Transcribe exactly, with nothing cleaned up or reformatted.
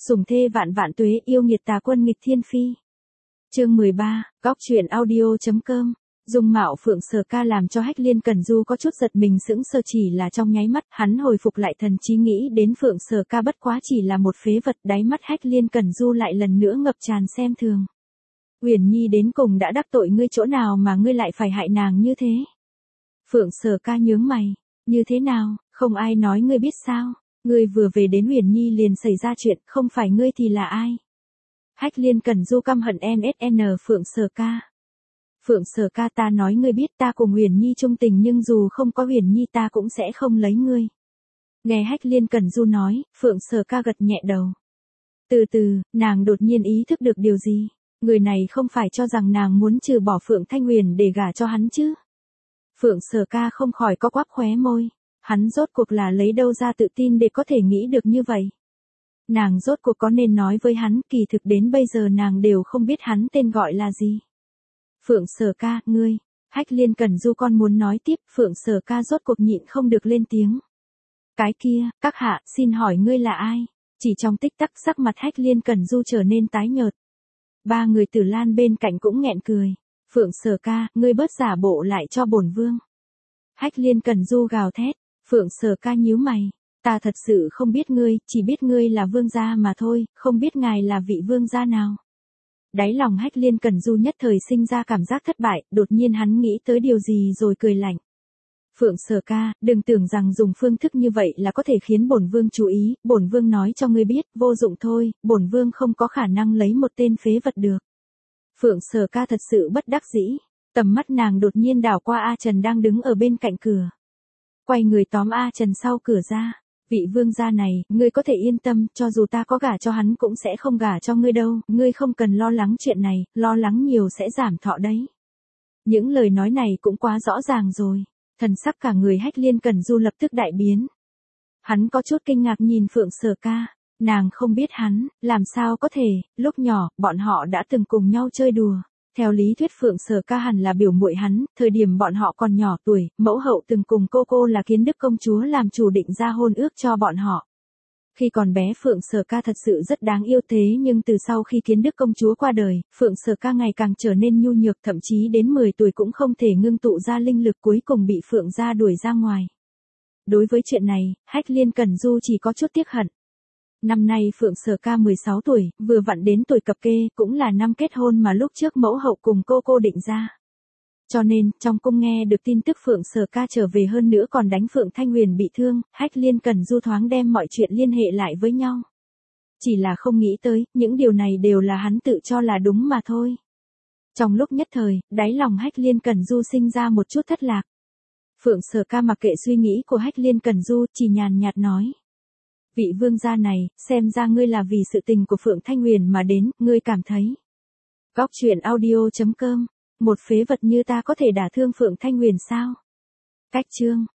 Sủng thê vạn vạn tuế, yêu nghiệt tà quân nghịch thiên phi. Chương mười ba, góc truyện audio.com. Dung mạo Phượng Sở Ca làm cho Hách Liên Cẩn Du có chút giật mình sững sờ, chỉ là trong nháy mắt, hắn hồi phục lại thần trí, nghĩ đến Phượng Sở Ca bất quá chỉ là một phế vật, đáy mắt Hách Liên Cẩn Du lại lần nữa ngập tràn xem thường. Uyển Nhi đến cùng đã đắc tội ngươi chỗ nào mà ngươi lại phải hại nàng như thế? Phượng Sở Ca nhướng mày, như thế nào, không ai nói ngươi biết sao? Ngươi vừa về đến Uyển Nhi liền xảy ra chuyện, không phải ngươi thì là ai? Hách Liên Cẩn Du căm hận en ét en Phượng Sở Ca. Phượng Sở Ca, ta nói ngươi biết ta cùng Uyển Nhi chung tình, nhưng dù không có Uyển Nhi ta cũng sẽ không lấy ngươi. Nghe Hách Liên Cẩn Du nói, Phượng Sở Ca gật nhẹ đầu. Từ từ, nàng đột nhiên ý thức được điều gì. Người này không phải cho rằng nàng muốn trừ bỏ Phượng Thanh Huyền để gả cho hắn chứ? Phượng Sở Ca không khỏi có quắp khóe môi. Hắn rốt cuộc là lấy đâu ra tự tin để có thể nghĩ được như vậy? Nàng rốt cuộc có nên nói với hắn, kỳ thực đến bây giờ nàng đều không biết hắn tên gọi là gì. Phượng Sở Ca, ngươi. Hách Liên Cẩn Du còn muốn nói tiếp, Phượng Sở Ca rốt cuộc nhịn không được lên tiếng. Cái kia, các hạ, xin hỏi ngươi là ai? Chỉ trong tích tắc sắc mặt Hách Liên Cẩn Du trở nên tái nhợt. Ba người Tử Lan bên cạnh cũng nghẹn cười. Phượng Sở Ca, ngươi bớt giả bộ lại cho bổn vương. Hách Liên Cẩn Du gào thét. Phượng Sở Ca nhíu mày. Ta thật sự không biết ngươi, chỉ biết ngươi là vương gia mà thôi, không biết ngài là vị vương gia nào. Đáy lòng Hách Liên Cẩn Du nhất thời sinh ra cảm giác thất bại, đột nhiên hắn nghĩ tới điều gì rồi cười lạnh. Phượng Sở Ca, đừng tưởng rằng dùng phương thức như vậy là có thể khiến bổn vương chú ý, bổn vương nói cho ngươi biết, vô dụng thôi, bổn vương không có khả năng lấy một tên phế vật được. Phượng Sở Ca thật sự bất đắc dĩ, tầm mắt nàng đột nhiên đảo qua A Trần đang đứng ở bên cạnh cửa. Quay người tóm A Trần sau cửa ra. Vị vương gia này, ngươi có thể yên tâm, cho dù ta có gả cho hắn cũng sẽ không gả cho ngươi đâu, ngươi không cần lo lắng chuyện này, lo lắng nhiều sẽ giảm thọ đấy. Những lời nói này cũng quá rõ ràng rồi, thần sắc cả người Hách Liên Cẩn Du lập tức đại biến. Hắn có chút kinh ngạc nhìn Phượng Sở Ca, nàng không biết hắn, làm sao có thể, lúc nhỏ, bọn họ đã từng cùng nhau chơi đùa. Theo lý thuyết Phượng Sở Ca hẳn là biểu muội hắn, thời điểm bọn họ còn nhỏ tuổi, mẫu hậu từng cùng cô cô là Kiến Đức công chúa làm chủ định ra hôn ước cho bọn họ. Khi còn bé Phượng Sở Ca thật sự rất đáng yêu, thế nhưng từ sau khi Kiến Đức công chúa qua đời, Phượng Sở Ca ngày càng trở nên nhu nhược, thậm chí đến mười tuổi cũng không thể ngưng tụ ra linh lực, cuối cùng bị Phượng gia đuổi ra ngoài. Đối với chuyện này, Hách Liên Cẩn Du chỉ có chút tiếc hận. Năm nay Phượng Sở Ca mười sáu tuổi, vừa vặn đến tuổi cập kê, cũng là năm kết hôn mà lúc trước mẫu hậu cùng cô cô định ra. Cho nên, trong cung nghe được tin tức Phượng Sở Ca trở về, hơn nữa còn đánh Phượng Thanh Huyền bị thương, Hách Liên Cẩn Du thoáng đem mọi chuyện liên hệ lại với nhau. Chỉ là không nghĩ tới, những điều này đều là hắn tự cho là đúng mà thôi. Trong lúc nhất thời, đáy lòng Hách Liên Cẩn Du sinh ra một chút thất lạc. Phượng Sở Ca mặc kệ suy nghĩ của Hách Liên Cẩn Du, chỉ nhàn nhạt nói. Vị vương gia này, xem ra ngươi là vì sự tình của Phượng Thanh Huyền mà đến, ngươi cảm thấy. Góc truyện audio.com, một phế vật như ta có thể đả thương Phượng Thanh Huyền sao? Cách chương.